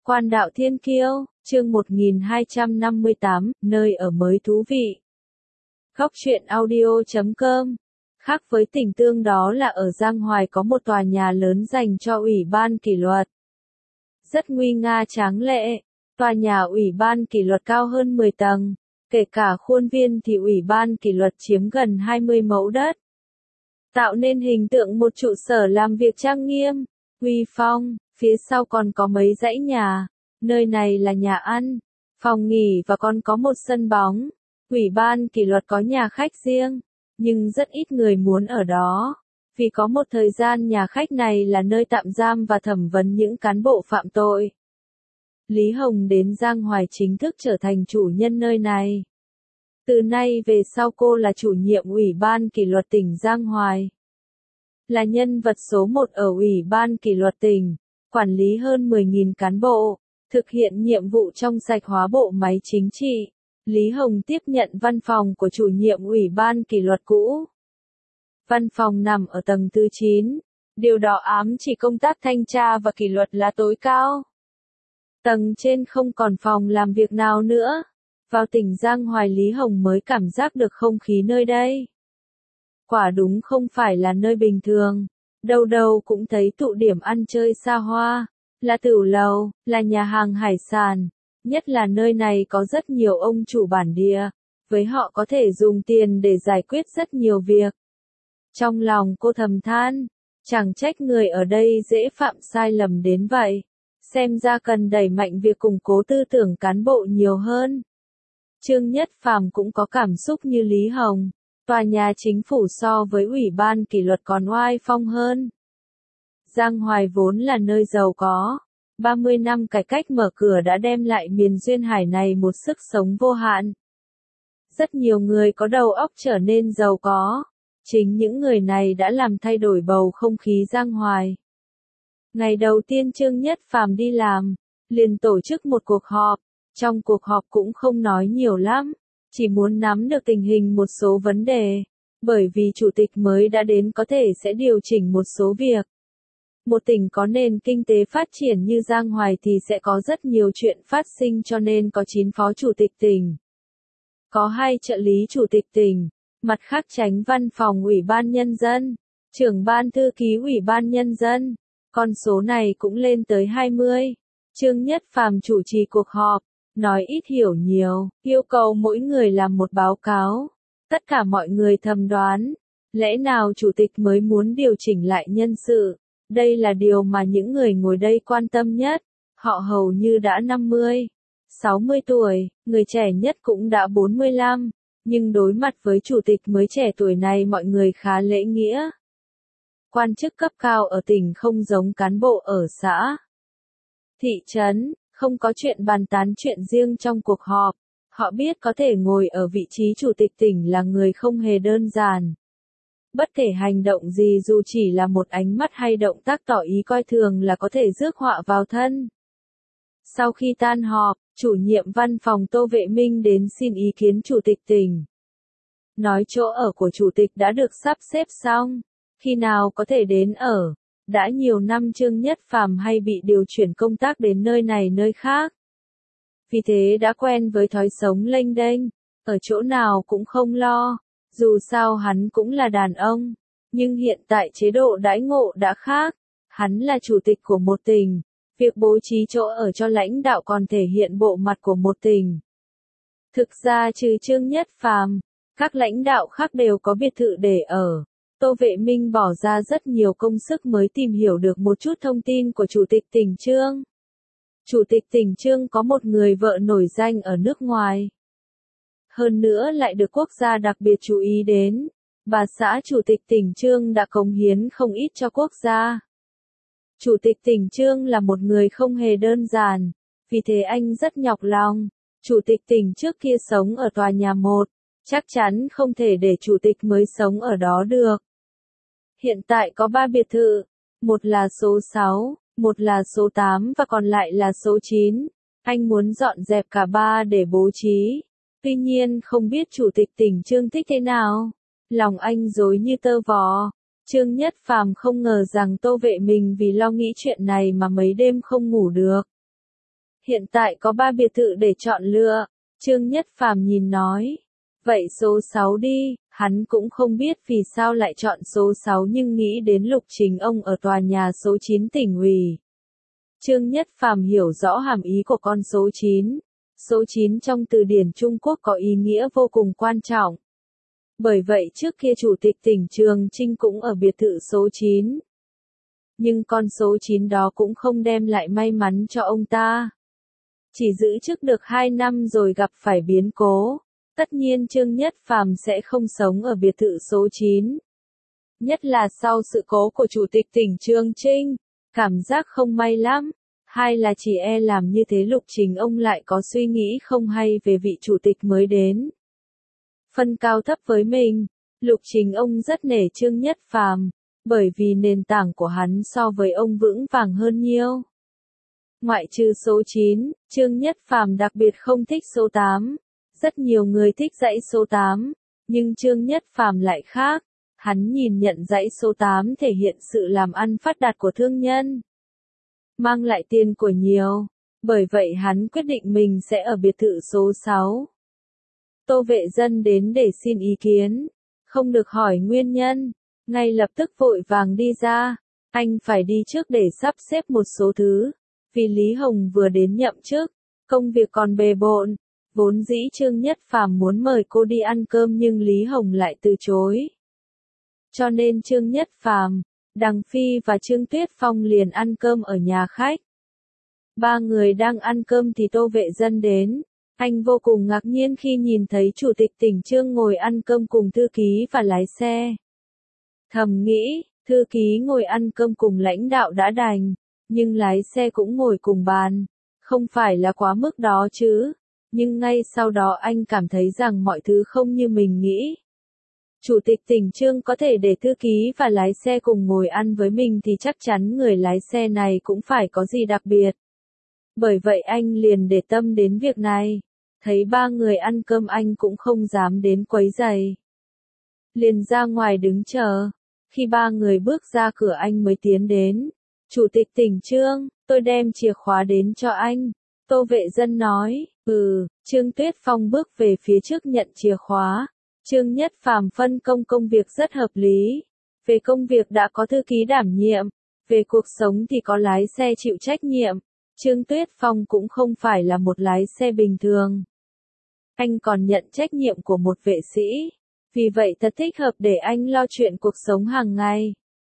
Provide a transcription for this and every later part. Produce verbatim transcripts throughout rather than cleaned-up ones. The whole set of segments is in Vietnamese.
Quan đạo thiên kiêu, chương một nghìn hai trăm năm mươi tám, nơi ở mới thú vị. Góc truyện audio chấm com. Khác với Tỉnh Tương đó là ở Giang Hoài có một tòa nhà lớn dành cho Ủy ban kỷ luật. Rất nguy nga tráng lệ, tòa nhà Ủy ban kỷ luật cao hơn mười tầng, kể cả khuôn viên thì Ủy ban kỷ luật chiếm gần hai mươi mẫu đất. Tạo nên hình tượng một trụ sở làm việc trang nghiêm, uy phong, phía sau còn có mấy dãy nhà, nơi này là nhà ăn, phòng nghỉ và còn có một sân bóng. Ủy ban kỷ luật có nhà khách riêng, nhưng rất ít người muốn ở đó, vì có một thời gian nhà khách này là nơi tạm giam và thẩm vấn những cán bộ phạm tội. Lý Hồng đến Giang Hoài chính thức trở thành chủ nhân nơi này. Từ nay về sau cô là chủ nhiệm Ủy ban kỷ luật tỉnh Giang Hoài. Là nhân vật số một ở Ủy ban kỷ luật tỉnh, quản lý hơn mười nghìn cán bộ, thực hiện nhiệm vụ trong sạch hóa bộ máy chính trị. Lý Hồng tiếp nhận văn phòng của chủ nhiệm Ủy ban kỷ luật cũ. Văn phòng nằm ở tầng thứ chín, điều đó ám chỉ công tác thanh tra và kỷ luật là tối cao. Tầng trên không còn phòng làm việc nào nữa. Vào tỉnh Giang Hoài Lý Hồng mới cảm giác được không khí nơi đây. Quả đúng không phải là nơi bình thường, đâu đâu cũng thấy tụ điểm ăn chơi xa hoa, là tửu lầu, là nhà hàng hải sản, nhất là nơi này có rất nhiều ông chủ bản địa, với họ có thể dùng tiền để giải quyết rất nhiều việc. Trong lòng cô thầm than, chẳng trách người ở đây dễ phạm sai lầm đến vậy, xem ra cần đẩy mạnh việc củng cố tư tưởng cán bộ nhiều hơn. Trương Nhất Phàm cũng có cảm xúc như Lý Hồng. Tòa nhà chính phủ so với Ủy ban kỷ luật còn oai phong hơn. Giang Hoài vốn là nơi giàu có. ba mươi năm cải cách mở cửa đã đem lại miền duyên hải này một sức sống vô hạn. Rất nhiều người có đầu óc trở nên giàu có. Chính những người này đã làm thay đổi bầu không khí Giang Hoài. Ngày đầu tiên Trương Nhất Phàm đi làm, liền tổ chức một cuộc họp. Trong cuộc họp cũng không nói nhiều lắm. Chỉ muốn nắm được tình hình một số vấn đề, bởi vì chủ tịch mới đã đến có thể sẽ điều chỉnh một số việc. Một tỉnh có nền kinh tế phát triển như Giang Hoài thì sẽ có rất nhiều chuyện phát sinh cho nên có chín phó chủ tịch tỉnh. Có hai trợ lý chủ tịch tỉnh, mặt khác chánh văn phòng Ủy ban Nhân dân, trưởng ban thư ký Ủy ban Nhân dân, con số này cũng lên tới hai mươi. Trương Nhất Phàm chủ trì cuộc họp. Nói ít hiểu nhiều, yêu cầu mỗi người làm một báo cáo. Tất cả mọi người thầm đoán, lẽ nào chủ tịch mới muốn điều chỉnh lại nhân sự? Đây là điều mà những người ngồi đây quan tâm nhất. Họ hầu như đã năm mươi, sáu mươi tuổi, người trẻ nhất cũng đã bốn mươi lăm. Nhưng đối mặt với chủ tịch mới trẻ tuổi này mọi người khá lễ nghĩa. Quan chức cấp cao ở tỉnh không giống cán bộ ở xã, thị trấn. Không có chuyện bàn tán chuyện riêng trong cuộc họp. Họ biết có thể ngồi ở vị trí chủ tịch tỉnh là người không hề đơn giản. Bất kể hành động gì dù chỉ là một ánh mắt hay động tác tỏ ý coi thường là có thể rước họa vào thân. Sau khi tan họp, chủ nhiệm văn phòng Tô Vệ Minh đến xin ý kiến chủ tịch tỉnh. Nói chỗ ở của chủ tịch đã được sắp xếp xong. Khi nào có thể đến ở? Đã nhiều năm Trương Nhất Phàm hay bị điều chuyển công tác đến nơi này nơi khác. Vì thế đã quen với thói sống lênh đênh, ở chỗ nào cũng không lo, dù sao hắn cũng là đàn ông. Nhưng hiện tại chế độ đãi ngộ đã khác, hắn là chủ tịch của một tỉnh, việc bố trí chỗ ở cho lãnh đạo còn thể hiện bộ mặt của một tỉnh. Thực ra trừ Trương Nhất Phàm, các lãnh đạo khác đều có biệt thự để ở. Tô Vệ Minh bỏ ra rất nhiều công sức mới tìm hiểu được một chút thông tin của Chủ tịch tỉnh Trương. Chủ tịch tỉnh Trương có một người vợ nổi danh ở nước ngoài. Hơn nữa lại được quốc gia đặc biệt chú ý đến. Bà xã Chủ tịch tỉnh Trương đã cống hiến không ít cho quốc gia. Chủ tịch tỉnh Trương là một người không hề đơn giản, vì thế anh rất nhọc lòng. Chủ tịch tỉnh trước kia sống ở tòa nhà một. Chắc chắn không thể để chủ tịch mới sống ở đó được. Hiện tại có ba biệt thự, một là số sáu, một là số tám và còn lại là số chín. Anh muốn dọn dẹp cả ba để bố trí. Tuy nhiên không biết chủ tịch tỉnh Trương thích thế nào. Lòng anh rối như tơ vò. Trương Nhất Phàm không ngờ rằng Tô Vệ Minh vì lo nghĩ chuyện này mà mấy đêm không ngủ được. Hiện tại có ba biệt thự để chọn lựa. Trương Nhất Phàm nhìn nói. Vậy số sáu đi, hắn cũng không biết vì sao lại chọn số sáu nhưng nghĩ đến Lục Trình ông ở tòa nhà số chín tỉnh ủy. Trương Nhất Phàm hiểu rõ hàm ý của con số chín. Số chín trong từ điển Trung Quốc có ý nghĩa vô cùng quan trọng. Bởi vậy trước kia Chủ tịch tỉnh Trường Chinh cũng ở biệt thự số chín. Nhưng con số chín đó cũng không đem lại may mắn cho ông ta. Chỉ giữ chức được hai năm rồi gặp phải biến cố. Tất nhiên Trương Nhất Phàm sẽ không sống ở biệt thự số chín. Nhất là sau sự cố của Chủ tịch tỉnh Trường Chinh. Cảm giác không may lắm. Hai là chỉ e làm như thế Lục Trình ông lại có suy nghĩ không hay về vị chủ tịch mới đến. Phân cao thấp với mình, Lục Trình ông rất nể Trương Nhất Phàm, bởi vì nền tảng của hắn so với ông vững vàng hơn nhiều. Ngoại trừ số chín, Trương Nhất Phàm đặc biệt không thích số tám. Rất nhiều người thích dãy số tám, nhưng Trương Nhất Phàm lại khác. Hắn nhìn nhận dãy số tám thể hiện sự làm ăn phát đạt của thương nhân, mang lại tiền của nhiều. Bởi vậy hắn quyết định mình sẽ ở biệt thự số sáu. Tô Vệ Dân đến để xin ý kiến, không được hỏi nguyên nhân, ngay lập tức vội vàng đi ra. Anh phải đi trước để sắp xếp một số thứ, vì Lý Hồng vừa đến nhậm chức, công việc còn bề bộn. Vốn dĩ Trương Nhất Phàm muốn mời cô đi ăn cơm nhưng Lý Hồng lại từ chối. Cho nên Trương Nhất Phàm, Đằng Phi và Trương Tuyết Phong liền ăn cơm ở nhà khách. Ba người đang ăn cơm thì Tô Vệ Dân đến. Anh vô cùng ngạc nhiên khi nhìn thấy Chủ tịch tỉnh Trương ngồi ăn cơm cùng thư ký và lái xe. Thầm nghĩ, thư ký ngồi ăn cơm cùng lãnh đạo đã đành, nhưng lái xe cũng ngồi cùng bàn. Không phải là quá mức đó chứ. Nhưng ngay sau đó anh cảm thấy rằng mọi thứ không như mình nghĩ. Chủ tịch tỉnh Trương có thể để thư ký và lái xe cùng ngồi ăn với mình thì chắc chắn người lái xe này cũng phải có gì đặc biệt. Bởi vậy anh liền để tâm đến việc này. Thấy ba người ăn cơm anh cũng không dám đến quấy rầy. Liền ra ngoài đứng chờ. Khi ba người bước ra cửa anh mới tiến đến. Chủ tịch tỉnh Trương, tôi đem chìa khóa đến cho anh. Tô Vệ Dân nói, ừ, Trương Tuyết Phong bước về phía trước nhận chìa khóa. Trương Nhất Phàm phân công công việc rất hợp lý. Về công việc đã có thư ký đảm nhiệm. Về cuộc sống thì có lái xe chịu trách nhiệm. Trương Tuyết Phong cũng không phải là một lái xe bình thường. Anh còn nhận trách nhiệm của một vệ sĩ. Vì vậy thật thích hợp để anh lo chuyện cuộc sống hàng ngày.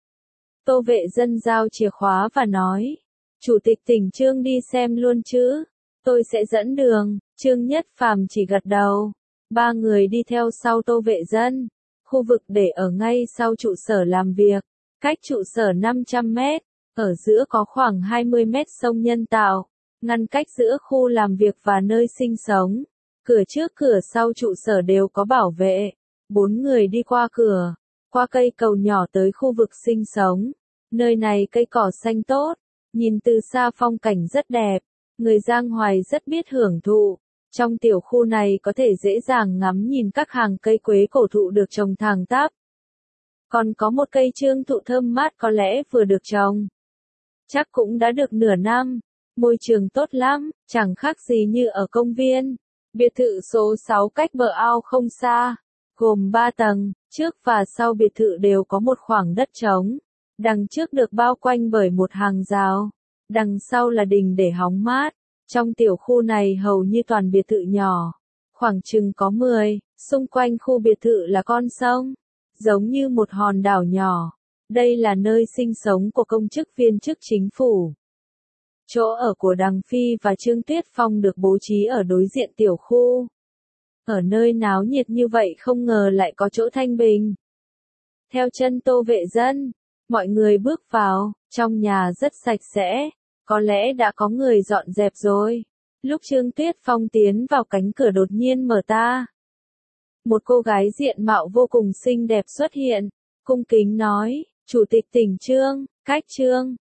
Tô Vệ Dân giao chìa khóa và nói. Chủ tịch tỉnh Trương đi xem luôn chứ. Tôi sẽ dẫn đường. Trương Nhất Phàm chỉ gật đầu. Ba người đi theo sau Tô Vệ Dân. Khu vực để ở ngay sau trụ sở làm việc. Cách trụ sở năm trăm mét. Ở giữa có khoảng hai mươi mét sông nhân tạo. Ngăn cách giữa khu làm việc và nơi sinh sống. Cửa trước cửa sau trụ sở đều có bảo vệ. Bốn người đi qua cửa. Qua cây cầu nhỏ tới khu vực sinh sống. Nơi này cây cỏ xanh tốt. Nhìn từ xa phong cảnh rất đẹp. Người Giang Hoài rất biết hưởng thụ. Trong tiểu khu này có thể dễ dàng ngắm nhìn các hàng cây quế cổ thụ được trồng thẳng tắp. Còn có một cây trương thụ thơm mát có lẽ vừa được trồng. Chắc cũng đã được nửa năm. Môi trường tốt lắm, chẳng khác gì như ở công viên. Biệt thự số sáu cách bờ ao không xa. Gồm ba tầng, trước và sau biệt thự đều có một khoảng đất trống. Đằng trước được bao quanh bởi một hàng rào. Đằng sau là đình để hóng mát. Trong tiểu khu này hầu như toàn biệt thự nhỏ. Khoảng chừng có mười, xung quanh khu biệt thự là con sông. Giống như một hòn đảo nhỏ. Đây là nơi sinh sống của công chức viên chức chính phủ. Chỗ ở của Đằng Phi và Trương Tuyết Phong được bố trí ở đối diện tiểu khu. Ở nơi náo nhiệt như vậy không ngờ lại có chỗ thanh bình. Theo chân Tô Vệ Dân, mọi người bước vào, trong nhà rất sạch sẽ, có lẽ đã có người dọn dẹp rồi. Lúc Trương Tuyết Phong tiến vào cánh cửa đột nhiên mở ta. Một cô gái diện mạo vô cùng xinh đẹp xuất hiện, cung kính nói, Chủ tịch tỉnh Trương, cách Trương,